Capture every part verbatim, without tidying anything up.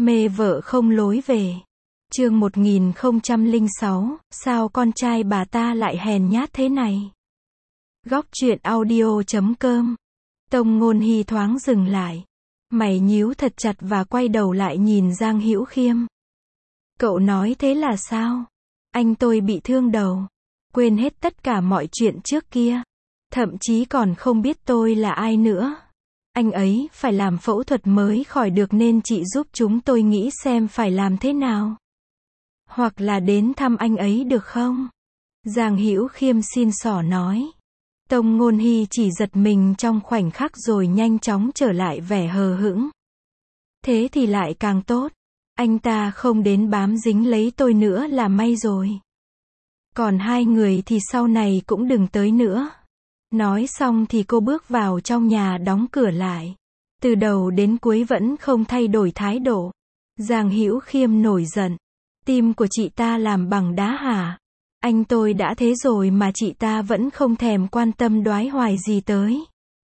Mê vợ không lối về. Chương một nghìn không trăm lẻ sáu, sao con trai bà ta lại hèn nhát thế này? Góc truyện audio chấm com. Tông Ngôn Hy thoáng dừng lại. Mày nhíu thật chặt và quay đầu lại nhìn Giang Hữu Khiêm. Cậu nói thế là sao? Anh tôi bị thương đầu. Quên hết tất cả mọi chuyện trước kia. Thậm chí còn không biết tôi là ai nữa. Anh ấy phải làm phẫu thuật mới khỏi được nên chị giúp chúng tôi nghĩ xem phải làm thế nào. Hoặc là đến thăm anh ấy được không? Giang Hữu Khiêm xin xỏ nói. Tông Ngôn Hy chỉ giật mình trong khoảnh khắc rồi nhanh chóng trở lại vẻ hờ hững. Thế thì lại càng tốt. Anh ta không đến bám dính lấy tôi nữa là may rồi. Còn hai người thì sau này cũng đừng tới nữa. Nói xong thì cô bước vào trong nhà đóng cửa lại. Từ đầu đến cuối vẫn không thay đổi thái độ. Giang Hữu Khiêm nổi giận. Tim của chị ta làm bằng đá hả? Anh tôi đã thế rồi mà chị ta vẫn không thèm quan tâm đoái hoài gì tới.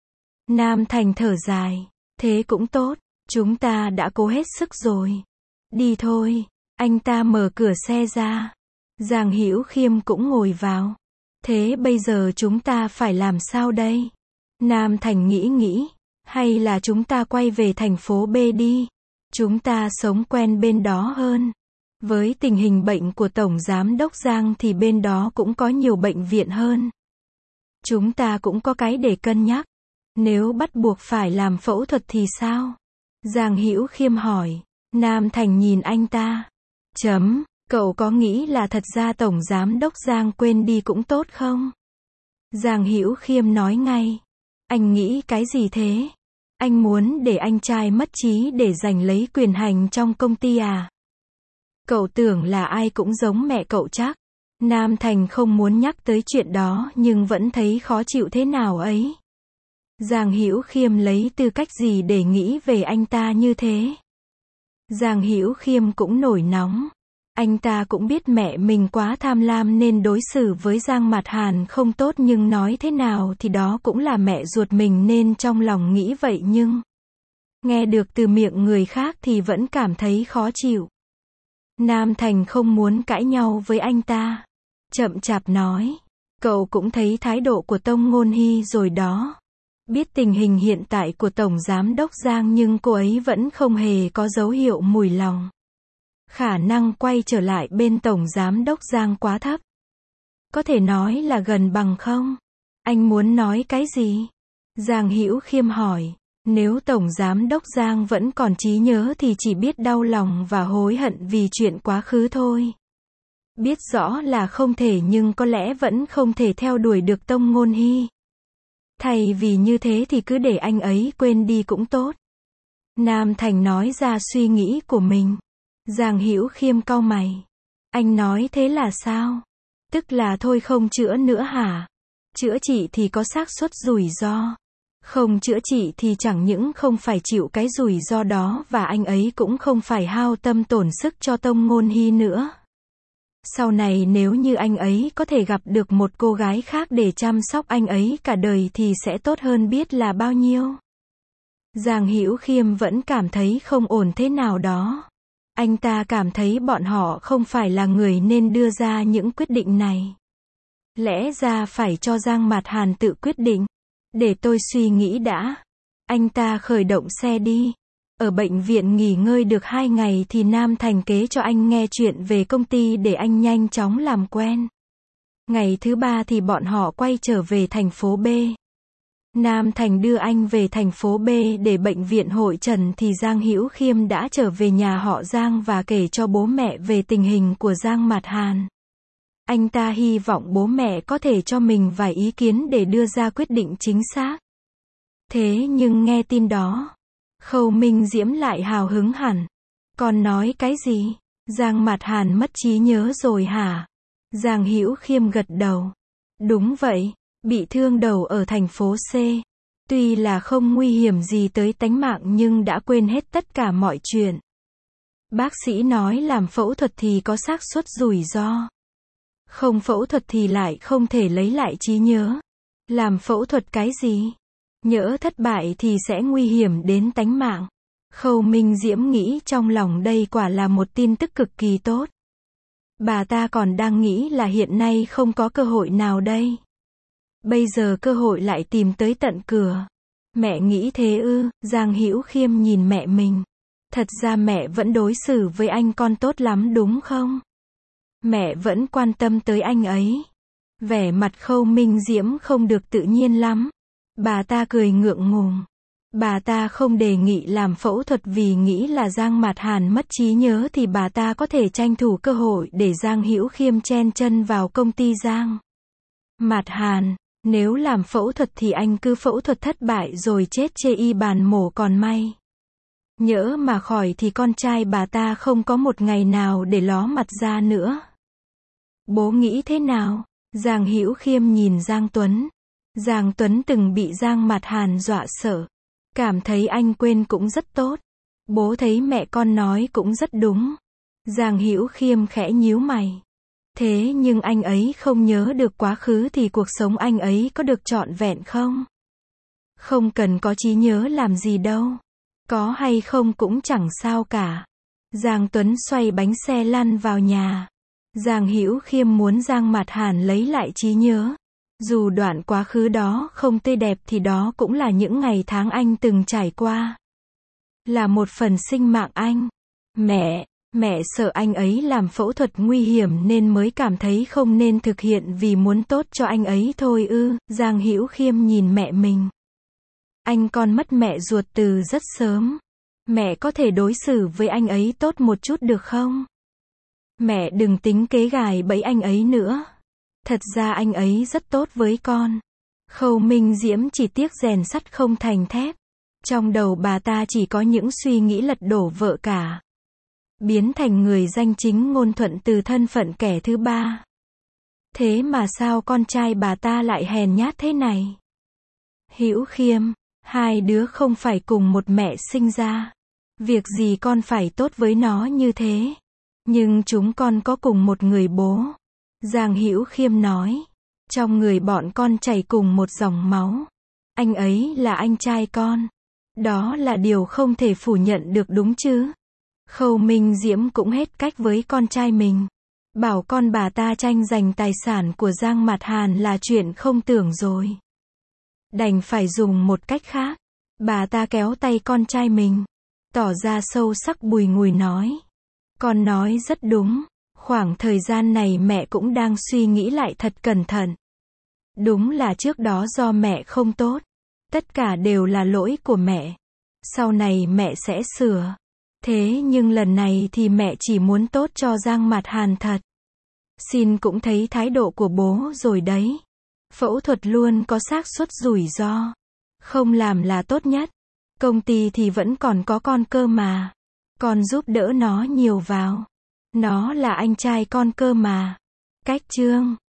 Nam Thành thở dài. Thế cũng tốt. Chúng ta đã cố hết sức rồi. Đi thôi. Anh ta mở cửa xe ra. Giang Hữu Khiêm cũng ngồi vào. Thế bây giờ chúng ta phải làm sao đây? Nam Thành nghĩ nghĩ. Hay là chúng ta quay về thành phố B đi? Chúng ta sống quen bên đó hơn. Với tình hình bệnh của Tổng Giám đốc Giang thì bên đó cũng có nhiều bệnh viện hơn. Chúng ta cũng có cái để cân nhắc. Nếu bắt buộc phải làm phẫu thuật thì sao? Giang Hữu Khiêm hỏi. Nam Thành nhìn anh ta. Chấm. Cậu có nghĩ là thật ra Tổng Giám đốc Giang quên đi cũng tốt không? Giang Hữu Khiêm nói ngay. Anh nghĩ cái gì thế? Anh muốn để anh trai mất trí để giành lấy quyền hành trong công ty à? Cậu tưởng là ai cũng giống mẹ cậu chắc. Nam Thành không muốn nhắc tới chuyện đó nhưng vẫn thấy khó chịu thế nào ấy. Giang Hữu Khiêm lấy tư cách gì để nghĩ về anh ta như thế? Giang Hữu Khiêm cũng nổi nóng. Anh ta cũng biết mẹ mình quá tham lam nên đối xử với Giang Mạt Hàn không tốt, nhưng nói thế nào thì đó cũng là mẹ ruột mình nên trong lòng nghĩ vậy, nhưng nghe được từ miệng người khác thì vẫn cảm thấy khó chịu. Nam Thành không muốn cãi nhau với anh ta. Chậm chạp nói. Cậu cũng thấy thái độ của Tông Ngôn Hy rồi đó. Biết tình hình hiện tại của Tổng Giám đốc Giang nhưng cô ấy vẫn không hề có dấu hiệu mùi lòng. Khả năng quay trở lại bên Tổng Giám đốc Giang quá thấp. Có thể nói là gần bằng không? Anh muốn nói cái gì? Giang Hữu Khiêm hỏi. Nếu Tổng Giám đốc Giang vẫn còn trí nhớ thì chỉ biết đau lòng và hối hận vì chuyện quá khứ thôi. Biết rõ là không thể nhưng có lẽ vẫn không thể theo đuổi được Tông Ngôn Hy. Thay vì như thế thì cứ để anh ấy quên đi cũng tốt. Nam Thành nói ra suy nghĩ của mình. Giang Hữu Khiêm cau mày. Anh nói thế là sao? Tức là thôi không chữa nữa hả? Chữa trị thì có xác suất rủi ro. Không chữa trị thì chẳng những không phải chịu cái rủi ro đó và anh ấy cũng không phải hao tâm tổn sức cho Tông Ngôn Hy nữa. Sau này nếu như anh ấy có thể gặp được một cô gái khác để chăm sóc anh ấy cả đời thì sẽ tốt hơn biết là bao nhiêu. Giang Hữu Khiêm vẫn cảm thấy không ổn thế nào đó. Anh ta cảm thấy bọn họ không phải là người nên đưa ra những quyết định này. Lẽ ra phải cho Giang Mạt Hàn tự quyết định. Để tôi suy nghĩ đã. Anh ta khởi động xe đi. Ở bệnh viện nghỉ ngơi được hai ngày thì Nam Thành kể cho anh nghe chuyện về công ty để anh nhanh chóng làm quen. Ngày thứ ba thì bọn họ quay trở về thành phố B. Nam Thành đưa anh về thành phố B để bệnh viện hội trần thì Giang Hữu Khiêm đã trở về nhà họ Giang và kể cho bố mẹ về tình hình của Giang Mạt Hàn. Anh ta hy vọng bố mẹ có thể cho mình vài ý kiến để đưa ra quyết định chính xác. Thế nhưng nghe tin đó, Khâu Minh Diễm lại hào hứng hẳn. Con nói cái gì? Giang Mạt Hàn mất trí nhớ rồi hả? Giang Hữu Khiêm gật đầu. Đúng vậy, bị thương đầu ở thành phố C. Tuy là không nguy hiểm gì tới tánh mạng nhưng đã quên hết tất cả mọi chuyện. Bác sĩ nói làm phẫu thuật thì có xác suất rủi ro. Không phẫu thuật thì lại không thể lấy lại trí nhớ. Làm phẫu thuật cái gì? Nhỡ thất bại thì sẽ nguy hiểm đến tánh mạng. Khâu Minh Diễm nghĩ trong lòng đây quả là một tin tức cực kỳ tốt. Bà ta còn đang nghĩ là hiện nay không có cơ hội nào đây. Bây giờ cơ hội lại tìm tới tận cửa. Mẹ nghĩ thế ư? Giang Hữu Khiêm nhìn mẹ mình. Thật ra mẹ vẫn đối xử với anh con tốt lắm đúng không? Mẹ vẫn quan tâm tới anh ấy. Vẻ mặt Khâu Minh Diễm không được tự nhiên lắm. Bà ta cười ngượng ngùng. Bà ta không đề nghị làm phẫu thuật vì nghĩ là Giang Mạt Hàn mất trí nhớ thì bà ta có thể tranh thủ cơ hội để Giang Hữu Khiêm chen chân vào công ty Giang Mạt Hàn. Nếu làm phẫu thuật thì anh cứ phẫu thuật thất bại rồi chết chê y bàn mổ còn may. Nhỡ mà khỏi thì con trai bà ta không có một ngày nào để ló mặt ra nữa. Bố nghĩ thế nào? Giang Hữu Khiêm nhìn Giang Tuấn. Giang Tuấn từng bị Giang Mạt Hàn dọa sợ. Cảm thấy anh quên cũng rất tốt. Bố thấy mẹ con nói cũng rất đúng. Giang Hữu Khiêm khẽ nhíu mày. Thế nhưng anh ấy không nhớ được quá khứ thì cuộc sống anh ấy có được trọn vẹn không? Không cần có trí nhớ làm gì đâu. Có hay không cũng chẳng sao cả. Giang Tuấn xoay bánh xe lăn vào nhà. Giang Hữu Khiêm muốn Giang Mạt Hàn lấy lại trí nhớ. Dù đoạn quá khứ đó không tươi đẹp thì đó cũng là những ngày tháng anh từng trải qua. Là một phần sinh mạng anh. Mẹ, mẹ sợ anh ấy làm phẫu thuật nguy hiểm nên mới cảm thấy không nên thực hiện vì muốn tốt cho anh ấy thôi ư? Giang Hữu Khiêm nhìn mẹ mình. Anh con mất mẹ ruột từ rất sớm. Mẹ có thể đối xử với anh ấy tốt một chút được không? Mẹ đừng tính kế gài bẫy anh ấy nữa. Thật ra anh ấy rất tốt với con. Khâu Minh Diễm chỉ tiếc rèn sắt không thành thép. Trong đầu bà ta chỉ có những suy nghĩ lật đổ vợ cả. Biến thành người danh chính ngôn thuận từ thân phận kẻ thứ ba. Thế mà sao con trai bà ta lại hèn nhát thế này? Hữu Khiêm, hai đứa không phải cùng một mẹ sinh ra. Việc gì con phải tốt với nó như thế? Nhưng chúng con có cùng một người bố. Giang Hữu Khiêm nói. Trong người bọn con chảy cùng một dòng máu. Anh ấy là anh trai con. Đó là điều không thể phủ nhận được đúng chứ? Khâu Minh Diễm cũng hết cách với con trai mình. Bảo con bà ta tranh giành tài sản của Giang Mạt Hàn là chuyện không tưởng rồi. Đành phải dùng một cách khác. Bà ta kéo tay con trai mình. Tỏ ra sâu sắc bùi ngùi nói. Con nói rất đúng. Khoảng thời gian này mẹ cũng đang suy nghĩ lại thật cẩn thận. Đúng là trước đó do mẹ không tốt. Tất cả đều là lỗi của mẹ. Sau này mẹ sẽ sửa. Thế nhưng lần này thì mẹ chỉ muốn tốt cho Giang Mạt Hàn thật. Xin cũng thấy thái độ của bố rồi đấy. Phẫu thuật luôn có xác suất rủi ro. Không làm là tốt nhất. Công ty thì vẫn còn có con cơ mà. Con giúp đỡ nó nhiều vào. Nó là anh trai con cơ mà. Cách chương